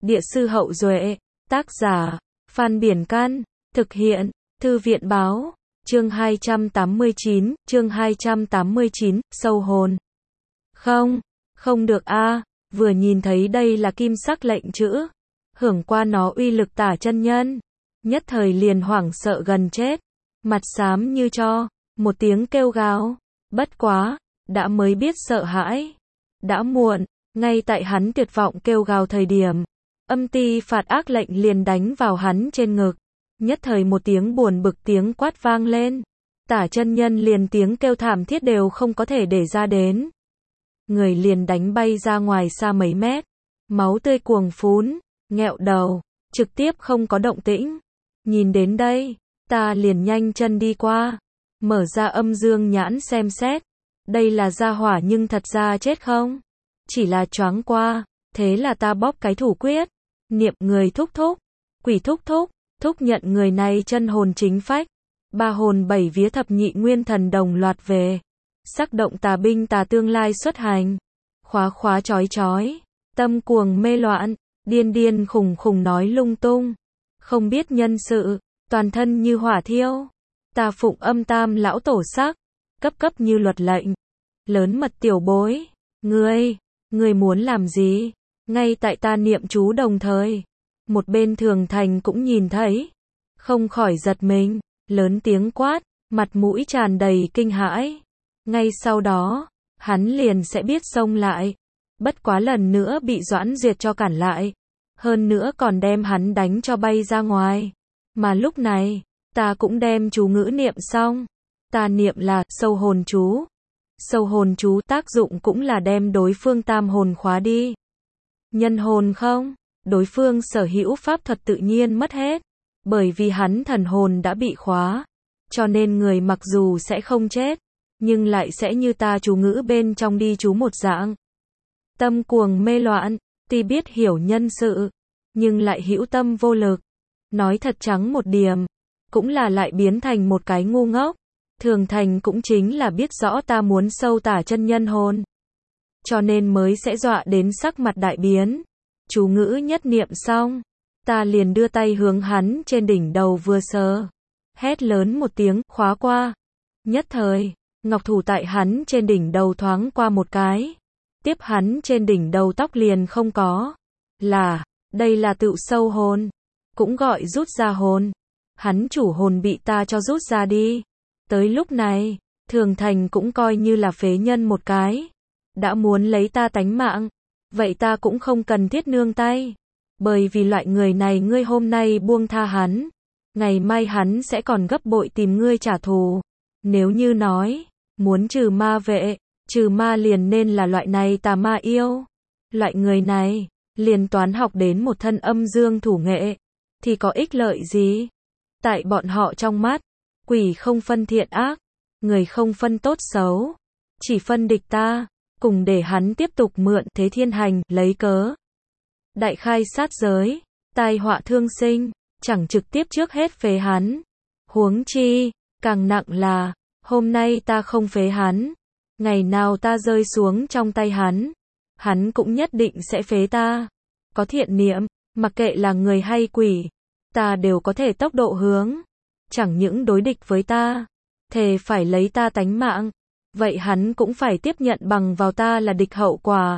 Địa sư Hậu Duệ, tác giả, Phan Biển Căn, thực hiện, Thư viện Báo, chương 289, sâu hồn. Không được a, vừa nhìn thấy đây là kim sắc lệnh chữ, hưởng qua nó uy lực tả chân nhân, nhất thời liền hoảng sợ gần chết, mặt xám như tro, một tiếng kêu gào, bất quá, đã mới biết sợ hãi, đã muộn, ngay tại hắn tuyệt vọng kêu gào thời điểm, âm ti phạt ác lệnh liền đánh vào hắn trên ngực, nhất thời một tiếng buồn bực tiếng quát vang lên, tả chân nhân liền tiếng kêu thảm thiết đều không có thể để ra đến, người liền đánh bay ra ngoài xa mấy mét, máu tươi cuồng phún, nghẹo đầu, trực tiếp không có động tĩnh. Nhìn đến đây, ta liền nhanh chân đi qua, mở ra âm dương nhãn xem xét, đây là gia hỏa nhưng thật ra chết không? Chỉ là choáng qua, thế là ta bóp cái thủ quyết, niệm người thúc thúc, quỷ thúc thúc, thúc nhận người này chân hồn chính phách, ba hồn bảy vía thập nhị nguyên thần đồng loạt về, sắc động tà binh tà tương lai xuất hành, khóa chói chói, tâm cuồng mê loạn, điên khùng khùng nói lung tung, không biết nhân sự, toàn thân như hỏa thiêu, ta phụng âm tam lão tổ sắc, cấp như luật lệnh, lớn mật tiểu bối, ngươi muốn làm gì? Ngay tại ta niệm chú đồng thời, một bên Thường Thành cũng nhìn thấy, không khỏi giật mình, lớn tiếng quát, mặt mũi tràn đầy kinh hãi. Ngay sau đó, hắn liền sẽ biết xông lại, bất quá lần nữa bị Doãn Duyệt cho cản lại, hơn nữa còn đem hắn đánh cho bay ra ngoài. Mà lúc này, ta cũng đem chú ngữ niệm xong, ta niệm là sâu hồn chú. Sâu hồn chú tác dụng cũng là đem đối phương tam hồn khóa đi. Nhân hồn không, đối phương sở hữu pháp thuật tự nhiên mất hết, bởi vì hắn thần hồn đã bị khóa, cho nên người mặc dù sẽ không chết, nhưng lại sẽ như ta chú ngữ bên trong đi chú một dạng. Tâm cuồng mê loạn, tuy biết hiểu nhân sự, nhưng lại hữu tâm vô lực. Nói thật trắng một điểm, cũng là lại biến thành một cái ngu ngốc. Thường Thành cũng chính là biết rõ ta muốn sâu tả chân nhân hồn, cho nên mới sẽ dọa đến sắc mặt đại biến. Chú ngữ nhất niệm xong, ta liền đưa tay hướng hắn trên đỉnh đầu vừa sờ, hét lớn một tiếng, khóa qua. Nhất thời, ngọc thủ tại hắn trên đỉnh đầu thoáng qua một cái, tiếp hắn trên đỉnh đầu tóc liền không có. Đây là tựu sâu hồn, cũng gọi rút ra hồn. Hắn chủ hồn bị ta cho rút ra đi. Tới lúc này, Thường Thành cũng coi như là phế nhân một cái. Đã muốn lấy ta tánh mạng, vậy ta cũng không cần thiết nương tay. Bởi vì loại người này ngươi hôm nay buông tha hắn, ngày mai hắn sẽ còn gấp bội tìm ngươi trả thù. Nếu như nói, muốn trừ ma vệ, trừ ma liền nên là loại này tà ma yêu. Loại người này, liền toán học đến một thân âm dương thủ nghệ, thì có ích lợi gì? Tại bọn họ trong mắt, quỷ không phân thiện ác, người không phân tốt xấu, chỉ phân địch ta, cùng để hắn tiếp tục mượn thế thiên hành, lấy cớ đại khai sát giới, tai họa thương sinh, chẳng trực tiếp trước hết phế hắn. Huống chi, càng nặng là, hôm nay ta không phế hắn, ngày nào ta rơi xuống trong tay hắn cũng nhất định sẽ phế ta. Có thiện niệm, mặc kệ là người hay quỷ, ta đều có thể tốc độ hướng. Chẳng những đối địch với ta, thề phải lấy ta tánh mạng, vậy hắn cũng phải tiếp nhận bằng vào ta là địch hậu quả.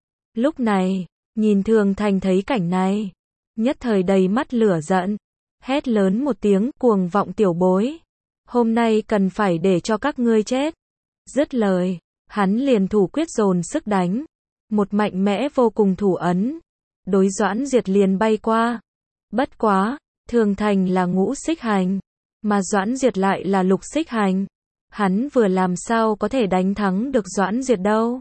Lúc này, nhìn Thường Thành thấy cảnh này, nhất thời đầy mắt lửa giận, hét lớn một tiếng, cuồng vọng tiểu bối, hôm nay cần phải để cho các ngươi chết. Dứt lời, hắn liền thủ quyết dồn sức đánh, một mạnh mẽ vô cùng thủ ấn, đối Doãn Duyệt liền bay qua. Bất quá, Thường Thành là ngũ xích hành, mà Doãn Duyệt lại là lục xích hành. Hắn vừa làm sao có thể đánh thắng được Doãn Duyệt đâu.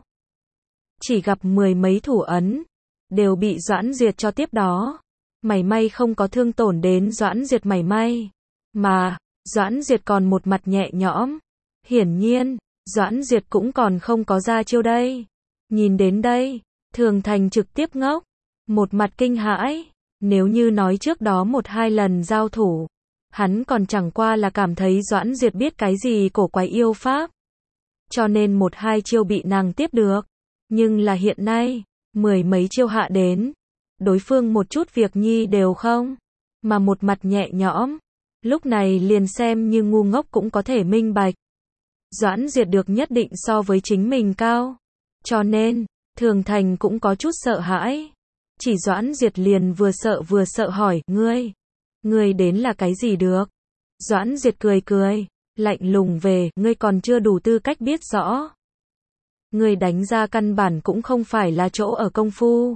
Chỉ gặp mười mấy thủ ấn, đều bị Doãn Duyệt cho tiếp đó. Mảy may không có thương tổn đến Doãn Duyệt mảy may. Mà, Doãn Duyệt còn một mặt nhẹ nhõm. Hiển nhiên, Doãn Duyệt cũng còn không có ra chiêu đây. Nhìn đến đây, Thường Thành trực tiếp ngốc. Một mặt kinh hãi. Nếu như nói trước đó một hai lần giao thủ, hắn còn chẳng qua là cảm thấy Doãn Duyệt biết cái gì cổ quái yêu pháp, cho nên một hai chiêu bị nàng tiếp được. Nhưng là hiện nay, mười mấy chiêu hạ đến, đối phương một chút việc nhi đều không, mà một mặt nhẹ nhõm. Lúc này liền xem như ngu ngốc cũng có thể minh bạch. Doãn Duyệt được nhất định so với chính mình cao. Cho nên, Thường Thành cũng có chút sợ hãi. Chỉ Doãn Duyệt liền vừa sợ hỏi, ngươi đến là cái gì được? Doãn Duyệt cười cười, lạnh lùng về, ngươi còn chưa đủ tư cách biết rõ. Ngươi đánh ra căn bản cũng không phải là chỗ ở công phu.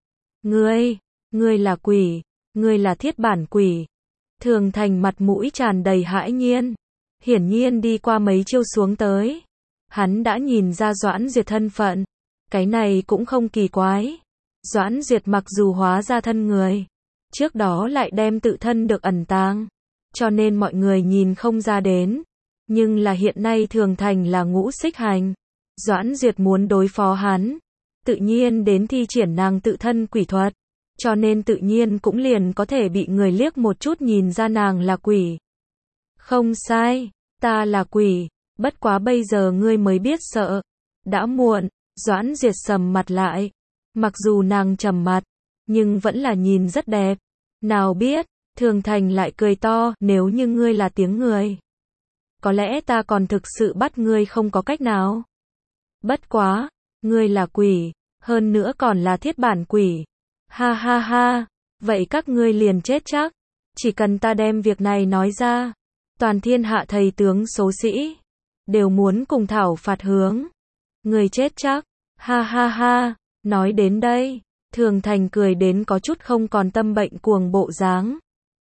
Ngươi là quỷ, ngươi là thiết bản quỷ. Thường Thành mặt mũi tràn đầy hãi nhiên. Hiển nhiên đi qua mấy chiêu xuống tới. Hắn đã nhìn ra Doãn Duyệt thân phận. Cái này cũng không kỳ quái. Doãn Duyệt mặc dù hóa ra thân người, trước đó lại đem tự thân được ẩn tàng, cho nên mọi người nhìn không ra đến. Nhưng là hiện nay Thường Thành là ngũ xích hành. Doãn Duyệt muốn đối phó hắn, tự nhiên đến thi triển nàng tự thân quỷ thuật, cho nên tự nhiên cũng liền có thể bị người liếc một chút nhìn ra nàng là quỷ. Không sai, ta là quỷ, bất quá bây giờ ngươi mới biết sợ. Đã muộn. Doãn Duyệt sầm mặt lại. Mặc dù nàng trầm mặt, nhưng vẫn là nhìn rất đẹp. Nào biết, Thường Thành lại cười to, nếu như ngươi là tiếng người, có lẽ ta còn thực sự bắt ngươi không có cách nào. Bất quá, ngươi là quỷ, hơn nữa còn là thiết bản quỷ. Ha ha ha, vậy các ngươi liền chết chắc. Chỉ cần ta đem việc này nói ra, toàn thiên hạ thầy tướng số sĩ đều muốn cùng thảo phạt hướng. Ngươi chết chắc. Ha ha ha, nói đến đây, Thường Thành cười đến có chút không còn tâm bệnh cuồng bộ dáng.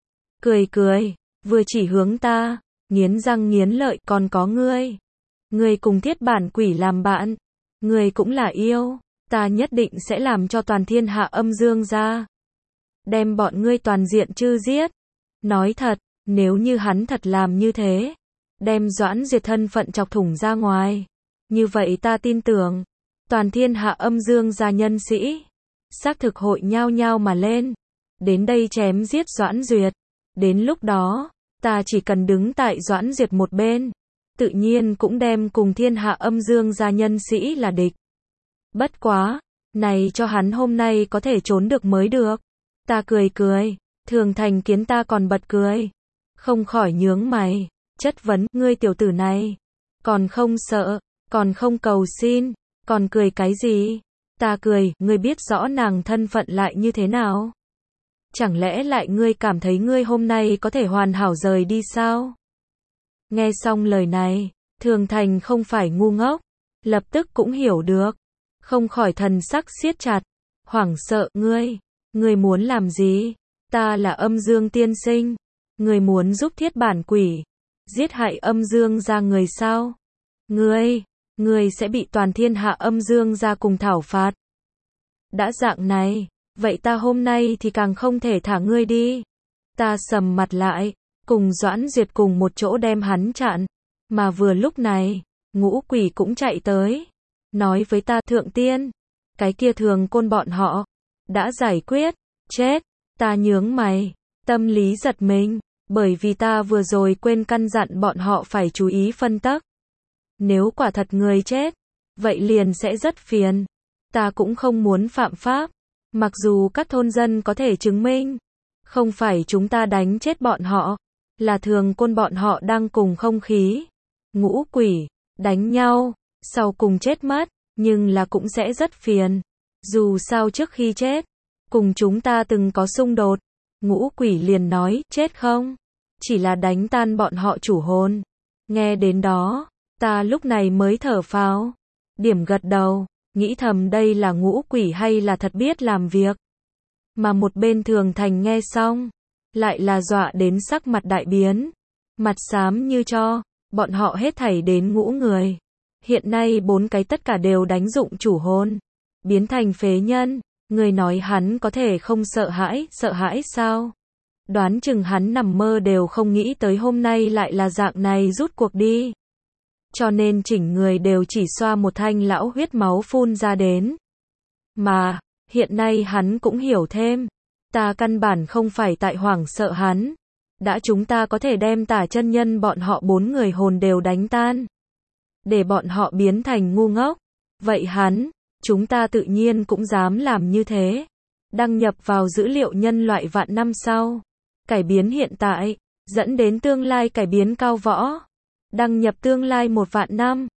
Cười, vừa chỉ hướng ta, nghiến răng nghiến lợi, còn có ngươi. Ngươi cùng thiết bản quỷ làm bạn, ngươi cũng là yêu, ta nhất định sẽ làm cho toàn thiên hạ âm dương ra. Đem bọn ngươi toàn diện chư giết. Nói thật, nếu như hắn thật làm như thế, đem Doãn Duyệt thân phận chọc thủng ra ngoài, như vậy ta tin tưởng, toàn thiên hạ âm dương gia nhân sĩ, xác thực hội nhao nhao mà lên, đến đây chém giết Doãn Duyệt. Đến lúc đó, ta chỉ cần đứng tại Doãn Duyệt một bên, tự nhiên cũng đem cùng thiên hạ âm dương gia nhân sĩ là địch. Bất quá, này cho hắn hôm nay có thể trốn được mới được. Ta cười, Thường Thành kiến ta còn bật cười, không khỏi nhướng mày, chất vấn, ngươi tiểu tử này, còn không sợ, còn không cầu xin, còn cười cái gì? Ta cười, ngươi biết rõ nàng thân phận lại như thế nào? Chẳng lẽ lại ngươi cảm thấy ngươi hôm nay có thể hoàn hảo rời đi sao? Nghe xong lời này, Thường Thành không phải ngu ngốc, lập tức cũng hiểu được, không khỏi thần sắc siết chặt, hoảng sợ, ngươi muốn làm gì? Ta là âm dương tiên sinh, ngươi muốn giúp thiết bản quỷ, giết hại âm dương gia người sao? Ngươi sẽ bị toàn thiên hạ âm dương gia cùng thảo phạt. Đã dạng này, vậy ta hôm nay thì càng không thể thả ngươi đi. Ta sầm mặt lại, cùng Doãn Duyệt cùng một chỗ đem hắn chặn. Mà vừa lúc này, ngũ quỷ cũng chạy tới. Nói với ta, thượng tiên, cái kia Thường Côn bọn họ đã giải quyết. Chết. Ta nhướng mày, tâm lý giật mình, bởi vì ta vừa rồi quên căn dặn bọn họ phải chú ý phân tắc. Nếu quả thật người chết, vậy liền sẽ rất phiền. Ta cũng không muốn phạm pháp, mặc dù các thôn dân có thể chứng minh, không phải chúng ta đánh chết bọn họ, là Thường Côn bọn họ đang cùng không khí, ngũ quỷ, đánh nhau, sau cùng chết mất, nhưng là cũng sẽ rất phiền. Dù sao trước khi chết, cùng chúng ta từng có xung đột, ngũ quỷ liền nói, chết không? Chỉ là đánh tan bọn họ chủ hồn. Nghe đến đó, ta lúc này mới thở phào, điểm gật đầu, nghĩ thầm đây là ngũ quỷ hay là thật biết làm việc. Mà một bên Thường Thành nghe xong, lại là dọa đến sắc mặt đại biến, mặt xám như cho, bọn họ hết thảy đến ngũ người. Hiện nay 4 cái tất cả đều đánh dụng chủ hồn, biến thành phế nhân, người nói hắn có thể không sợ hãi sao? Đoán chừng hắn nằm mơ đều không nghĩ tới hôm nay lại là dạng này rút cuộc đi. Cho nên chỉnh người đều chỉ xoa một thanh lão huyết máu phun ra đến. Mà, hiện nay hắn cũng hiểu thêm, ta căn bản không phải tại hoảng sợ hắn. Đã chúng ta có thể đem Tả chân nhân bọn họ 4 người hồn đều đánh tan, để bọn họ biến thành ngu ngốc, vậy chúng ta tự nhiên cũng dám làm như thế. đăng nhập vào dữ liệu nhân loại vạn năm sau, cải biến hiện tại, dẫn đến tương lai cải biến cao võ, đăng nhập tương lai 1 vạn năm.